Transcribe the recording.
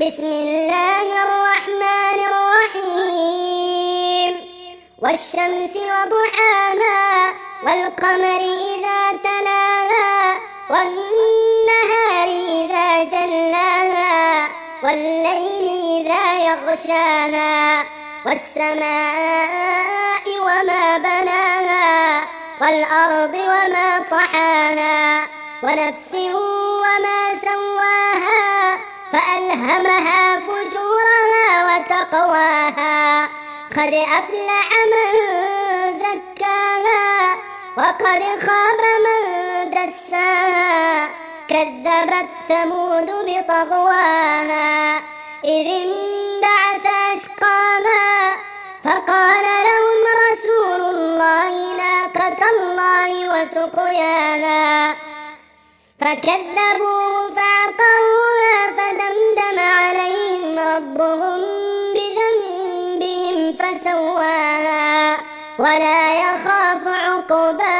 بسم الله الرحمن الرحيم. والشمس وضحاها والقمر إذا تلاها والنهار إذا جلاها والليل إذا يغشاها والسماء وما بناها والأرض وما طحاها ونفس وما سواها فألهمها فجورها وتقواها قد أفلح من زكاها وقد خاب من دساها كذبت ثمود بطغواها إذ انبعث أشقاها فقال لهم رسول الله ناقة الله وسقياها فكذبوه فعقروها فدمدم عليهم ربهم بذنبهم فسواها ولا يخاف عقباها.